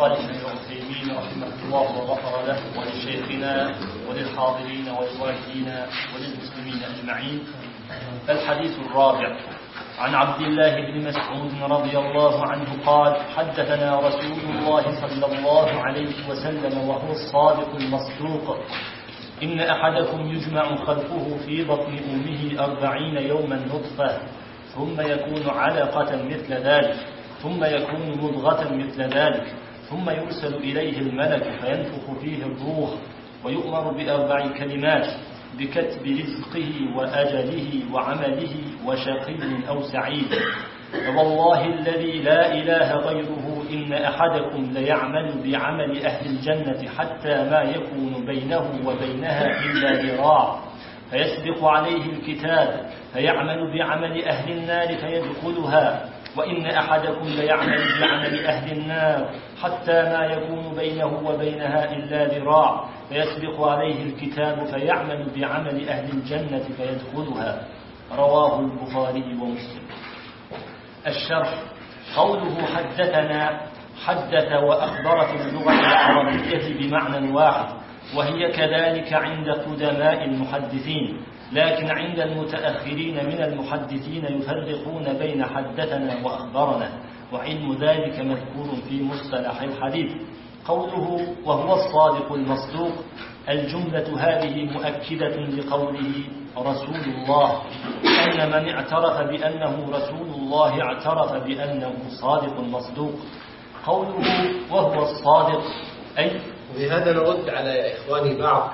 صالح بن عثيمين رحمه الله وغفر له، ولشيخنا وللحاضرين والوالدين وللمسلمين أجمعين. الحديث الرابع عن عبد الله بن مسعود رضي الله عنه قال: حدثنا رسول الله صلى الله عليه وسلم وهو الصادق المصدوق: إن أحدكم يجمع خلقه في بطن أمه 40 يوما نطفة، ثم يكون علقة مثل ذلك، ثم يكون مضغة مثل ذلك، ثم يرسل إليه الملك فينفخ فيه الروح، ويؤمر ب4 كلمات: بكتب رزقه وأجله وعمله وشقي أو سعيد. والله الذي لا إله غيره إن أحدكم ليعمل بعمل أهل الجنة حتى ما يكون بينه وبينها إلا ذراع، فيسبق عليه الكتاب فيعمل بعمل أهل النار فيدخلها، وإن أحدكم ليعمل بعمل أهل النار حتى ما يكون بينه وبينها إلا ذراع، فيسبق عليه الكتاب فيعمل بعمل أهل الجنة فيدخلها. رواه البخاري ومسلم. الشرح: قوله حدثنا حدث وأخبر في اللغة العربية بمعنى واحد، وهي كذلك عند قدماء المحدثين، لكن عند المتأخرين من المحدثين يفرقون بين حدثنا وأخبرنا، وعلم ذلك مذكور في مصطلح الحديث. قوله وهو الصادق المصدوق، الجملة هذه مؤكدة لقوله رسول الله، أن من اعترف بأنه رسول الله اعترف بأنه صادق مصدوق. قوله وهو الصادق أي. وبهذا نرد على إخواني بعض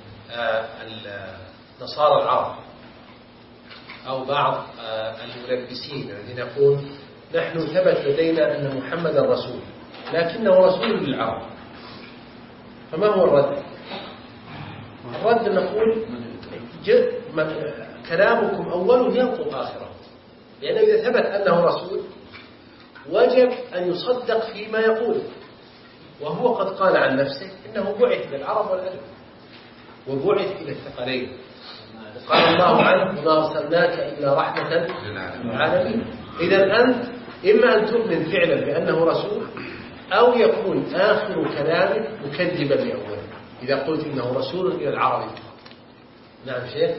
نصارى العرب أو بعض الملبسين الذين يقول نحن ثبت لدينا أن محمد رسول لكنه رسول للعرب. فما هو الرد؟ الرد نقول كلامكم أوله ينقض آخره، لأنه إذا ثبت أنه رسول وجب أن يصدق فيما يقول، وهو قد قال عن نفسه إنه بعث للعرب والعجم وبعث إلى الثقلين، وقال الله عنه وما أرسلناك إلا رحمة للعالمين. إذا أنت إما أن تؤمن فعلا بأنه رسول أو يكون آخر كلامك مكذبا لأوله إذا قلت إنه رسول إلى العرب. نعم شيخ.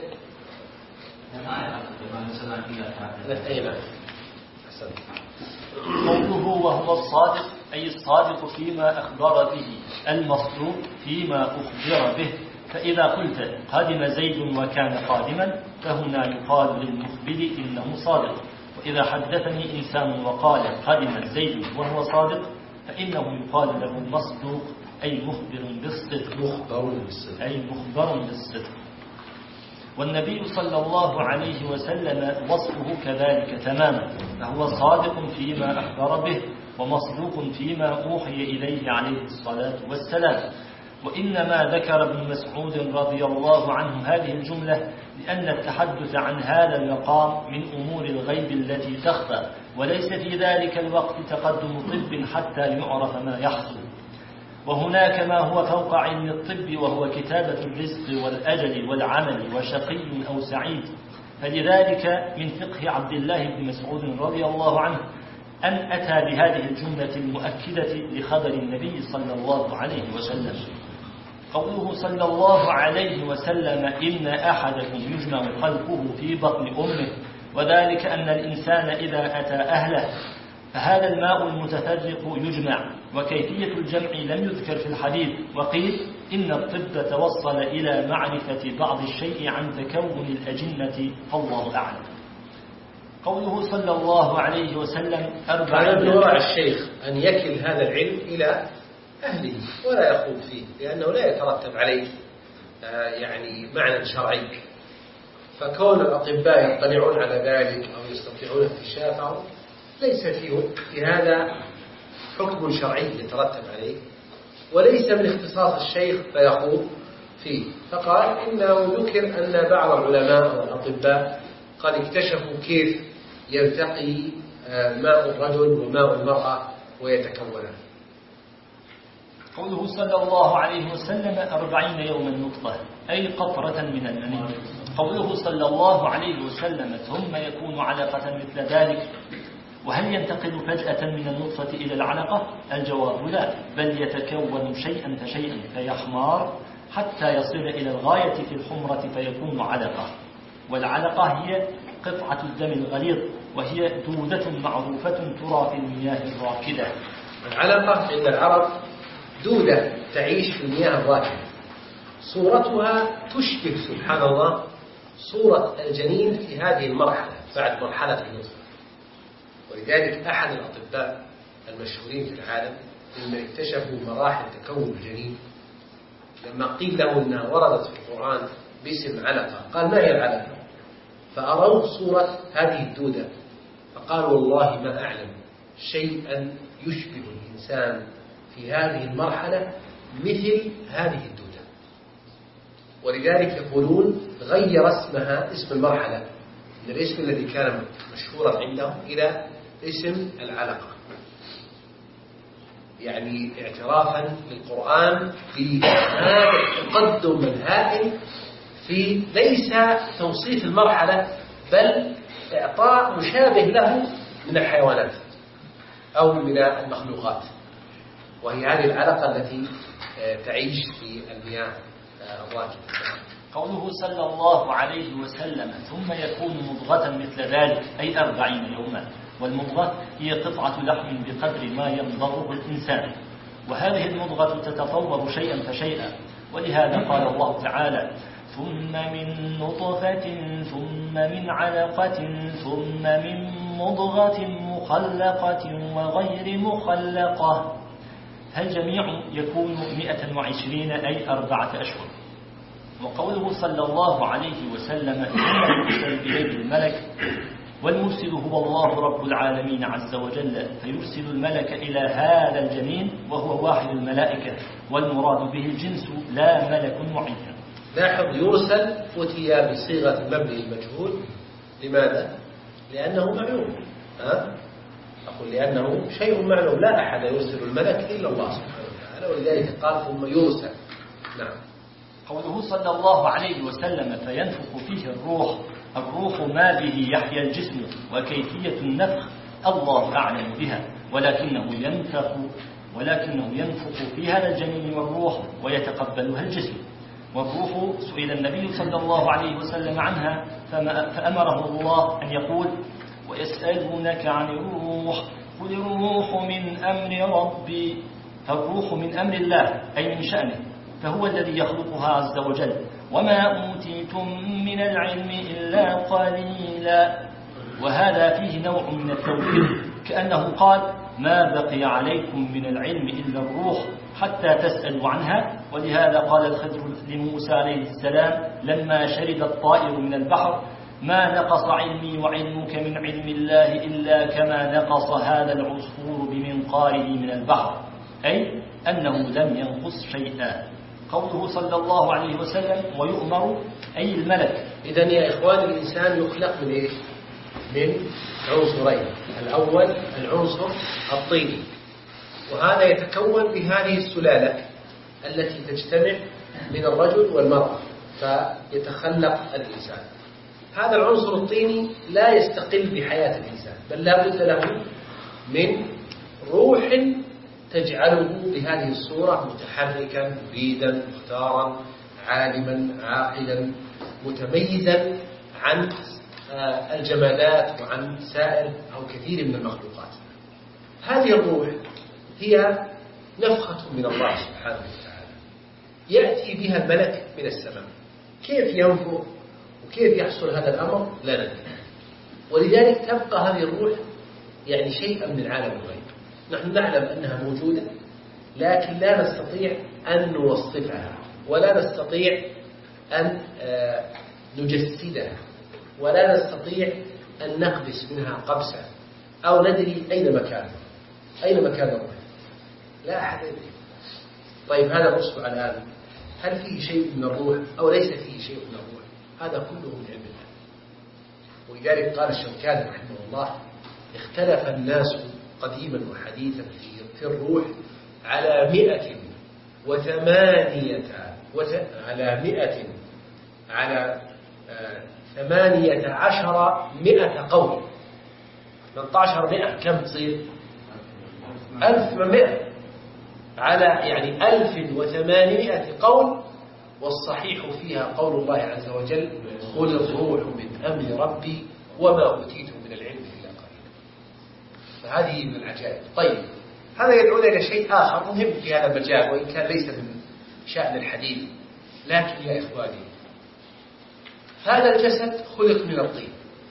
قوله وهو الصادق أي الصادق فيما أخبر به، المصدوق فيما أخبر به. فإذا قلت قدم زيد وكان قادما فهنا يقال للمخبر إنه صادق، وإذا حدثني إنسان وقال قدم زيد وهو صادق فإنه يقال له مصدوق أي مخبر بالصدق. والنبي صلى الله عليه وسلم وصفه كذلك تماما، فهو صادق فيما أخبر به ومصدوق فيما أوحي إليه عليه الصلاة والسلام. وإنما ذكر ابن مسعود رضي الله عنه هذه الجملة لأن التحدث عن هذا المقام من أمور الغيب التي تخفى، وليس في ذلك الوقت تقدم طب حتى يعرف ما يحصل. وهناك ما هو فوق علم الطب وهو كتابة الرزق والأجل والعمل وشقي أو سعيد. فلذلك من فقه عبد الله بن مسعود رضي الله عنه أن أتى بهذه الجملة المؤكدة لخبر النبي صلى الله عليه وسلم. قوله صلى الله عليه وسلم إن أحدكم يجمع خلقه في بطن أمه، وذلك أن الإنسان إذا أتى أهله فهذا الماء المتفرق يجمع، وكيفية الجمع لم يذكر في الحديث. وقيل إن الطب توصل إلى معرفة بعض الشيء عن تكون الأجنة، فالله أعلم. قوله صلى الله عليه وسلم 40 من وراء الشيخ أن يكل هذا العلم إلى أهله ولا يخوض فيه، لأنه لا يترتب عليه يعني معنى شرعي. فكون الأطباء يطلعون على ذلك أو يستطيعون اكتشافه ليس في هذا حكم شرعي يترتب عليه، وليس من اختصاص الشيخ فيخوض فيه. فقال إنه ذكر أن بعض العلماء والأطباء قد اكتشفوا كيف يلتقي ماء الرجل وماء المرأة ويتكونان. قوله صلى الله عليه وسلم 40 يوما نطفة أي قطرة من المني. قوله صلى الله عليه وسلم ثم يكون علقة مثل ذلك، وهل ينتقل فجأة من النطفة إلى العلقة؟ الجواب لا، بل يتكون شيئا فشيئا فيحمر حتى يصل إلى الغاية في الحمرة فيكون علقة. والعلقة هي قطعة الدم الغليظ، وهي دودة معروفة ترى في المياه الراكدة. العلقة عند العرب دودة تعيش في المياه الراكدة، صورتها تشبه سبحان الله صورة الجنين في هذه المرحلة بعد مرحلة النطفة. ولذلك أحد الأطباء المشهورين في العالم ممن اكتشفوا مراحل تكون الجنين لما قيل له أنها وردت في القرآن باسم علقة قال ما هي العلقة؟ فأروه صورة هذه الدودة فقال والله ما أعلم شيئا يشبه الإنسان في هذه المرحلة مثل هذه الدودة. ولذلك يقولون غير اسمها اسم المرحلة من الاسم الذي كان مشهورا عندهم إلى اسم العلقة، يعني اعترافا للقرآن بهذا التقدم الهائل في ليس توصيف المرحلة بل إعطاء مشابه له من الحيوانات أو من المخلوقات، وهي هذه العلقة التي تعيش في المياه الراكدة. قوله صلى الله عليه وسلم ثم يكون مضغة مثل ذلك أي 40 يوما، والمضغة هي قطعة لحم بقدر ما يمضغه الإنسان، وهذه المضغة تتطور شيئا فشيئا، ولهذا قال الله تعالى ثم من نطفة ثم من علقة ثم من مضغة مخلقة وغير مخلقة. الجميع يكون 120 أي 4 أشهر. وقوله صلى الله عليه وسلم ثم يرسل إليه الملك، والمرسل هو الله رب العالمين عز وجل، فيرسل الملك إلى هذا الجنين وهو واحد الملائكة، والمراد به الجنس لا ملك معين. لاحظ يرسل أتي بصيغة المبني المجهول. لماذا؟ لأنه معلوم. أقول لأنه شيء معلوم، لا أحد يرسل الملك إلا الله سبحانه وتعالى، ولذلك قال ثم يرسل. نعم. قوله صلى الله عليه وسلم فينفخ فيه الروح ما به يحيا الجسم، وكيفية النفخ الله أعلم بها، ولكنه ينفخ في هذا الجنين والروح ويتقبلها الجسم. والروح سئل النبي صلى الله عليه وسلم عنها فأمره الله أن يقول ويسألونك عن الروح قل الروح من أمر ربي. فالروح من أمر الله أي من شأنه، فهو الذي يخلقها عز وجل. وما أوتيتم من العلم إلا قليلا. وهذا فيه نوع من التوكيد، كأنه قال ما بقي عليكم من العلم إلا الروح حتى تسألوا عنها. ولهذا قال الخضر لموسى عليه السلام لما شرد الطائر من البحر ما نقص علمي وعلمك من علم الله إلا كما نقص هذا العصفور بمنقاره من البحر، أي أنه لم ينقص شيئا. قوله صلى الله عليه وسلم ويؤمر أي الملك. إذن يا إخوان الإنسان يخلق من إيش؟ من عنصرين. الأول العنصر الطيني، وهذا يتكون بهذه السلالة التي تجتمع من الرجل والمرأة فيتخلق الإنسان. هذا العنصر الطيني لا يستقل بحياة الإنسان، بل لا بد له من روح تجعله بهذه الصورة متحركا مفيدا مختارا عالما عاقلا متميزا عن الجمادات وعن سائر أو كثير من المخلوقات. هذه الروح هي نفخة من الله سبحانه وتعالى يأتي بها الملك من السماء. كيف ينفخ وكيف يحصل هذا الأمر لا ندري، ولذلك تبقى هذه الروح يعني شيئا من عالم الغيب. نحن نعلم أنها موجودة لكن لا نستطيع أن نوصفها ولا نستطيع أن نجسدها ولا نستطيع أن نقبس منها قبسا أو ندري أين مكان الروح، لا أحد يدري. طيب هذا الأصبع الآن هل فيه شيء من الروح أو ليس فيه شيء من الروح؟ هذا كله من علم الله. ولذلك قال الشوكاني رحمه الله اختلف الناس قديما وحديثا في الروح على 18 قول. 1800 كم تصير 1800 على يعني 1800 قول، والصحيح فيها قول الله عز وجل قل الروح من أمر ربي وما أوتيتم من العلم إلا قليلا. فهذه من العجائب. طيب هذا يدعونا إلى شيء آخر مهم في هذا المجال، وإن كان ليس من شأن الحديث، لكن يا إخواني هذا الجسد خلق من الطين،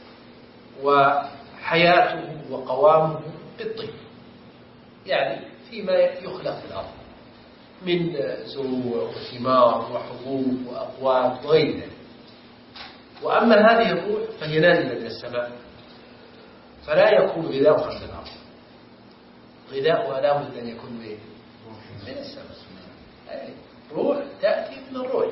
وحياته وقوامه بالطين، يعني فيما يخلق في الأرض من زروع وثمار وحبوب وأقوات وغير ذلك. وأما هذه الروح فهي نازلة من السماء، فلا يكون غذاؤها من الأرض، غذاؤها لا بد أن يكون من السماء. روح تأتي من الروح،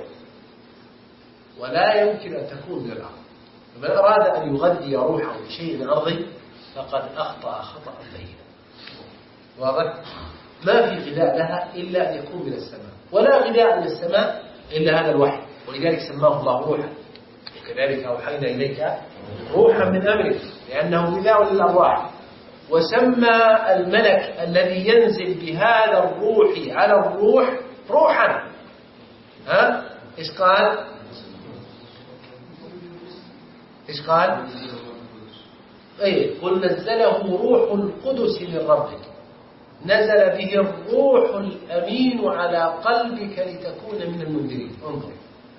ولا يمكن أن تكون من الأرض. فمن أراد أن يغذي روحه بشيء أرضي فقد أخطأ خطأ بينا. واضح؟ ما في غذاء لها إلا أن يكون من السماء، ولا غذاء من السماء إلا هذا الوحي، ولذلك سماه الله روحا. وكذلك أوحينا إليك روحا من أمرك، لأنه غذاء للأرواح. وسمى الملك الذي ينزل بهذا الروح على الروح روحا. إيش قال؟ إيش قال؟ قل نزله روح القدس من ربك، نزل به الروح الأمين على قلبك لتكون من المنذرين. انظر،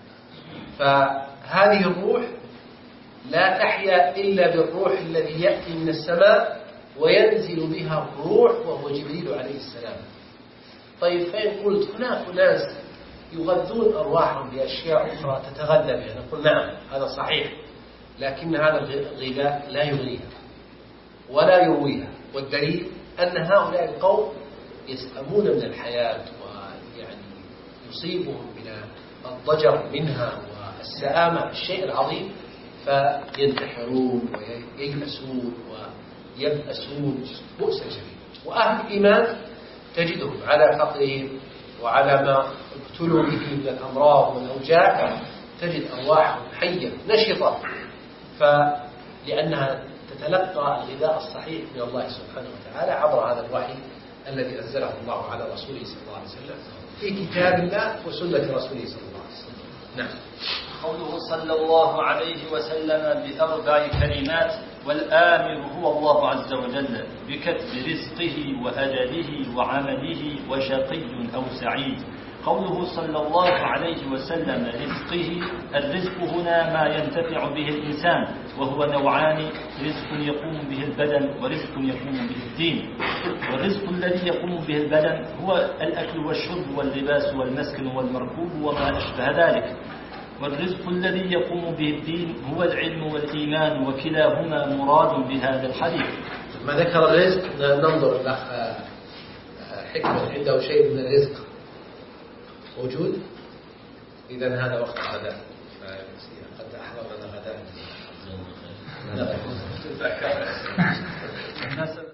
فهذه الروح لا تحيا إلا بالروح الذي يأتي من السماء وينزل بها الروح وهو جبريل عليه السلام. طيب فإن قلت هناك ناس يغذون أرواحهم بأشياء أخرى تتغذى بها، نقول نعم هذا صحيح، لكن هذا الغذاء لا يغنيها ولا يرويها. والدليل أن هؤلاء القوم يسأمون من الحياة، ويعني يصيبهم من الضجر منها والسآمة الشيء العظيم، فينتحرون وييأسون ويبأسون بؤسا شديدا. وأهل الإيمان تجدهم على فقرهم وعلى ما ابتلوا به من الأمراض والأوجاع تجد أرواحهم حية نشطة، لأنها تتلقى الغذاء الصحيح من الله سبحانه وتعالى عبر هذا الوحي الذي أنزله الله على رسوله صلى الله عليه وسلم في كتاب الله وسنة رسوله صلى الله عليه وسلم. نعم. قوله صلى الله عليه وسلم بأربع كلمات: والآمر هو الله عز وجل بكتب رزقه وأجله وعمله وشقي أو سعيد. قوله صلى الله عليه وسلم رزقه، الرزق هنا ما ينتفع به الإنسان، وهو نوعان: رزق يقوم به البدن ورزق يقوم به الدين. والرزق الذي يقوم به البدن هو الأكل والشرب واللباس والمسكن والمركوب وما أشبه ذلك، والرزق الذي يقوم به الدين هو العلم والإيمان، وكلاهما مراد بهذا الحديث. ما ذكر الرزق ننظر الأخ حكمة عنده شيء من الرزق موجود. إذن هذا وقت غداء، قد أحضرنا غداء.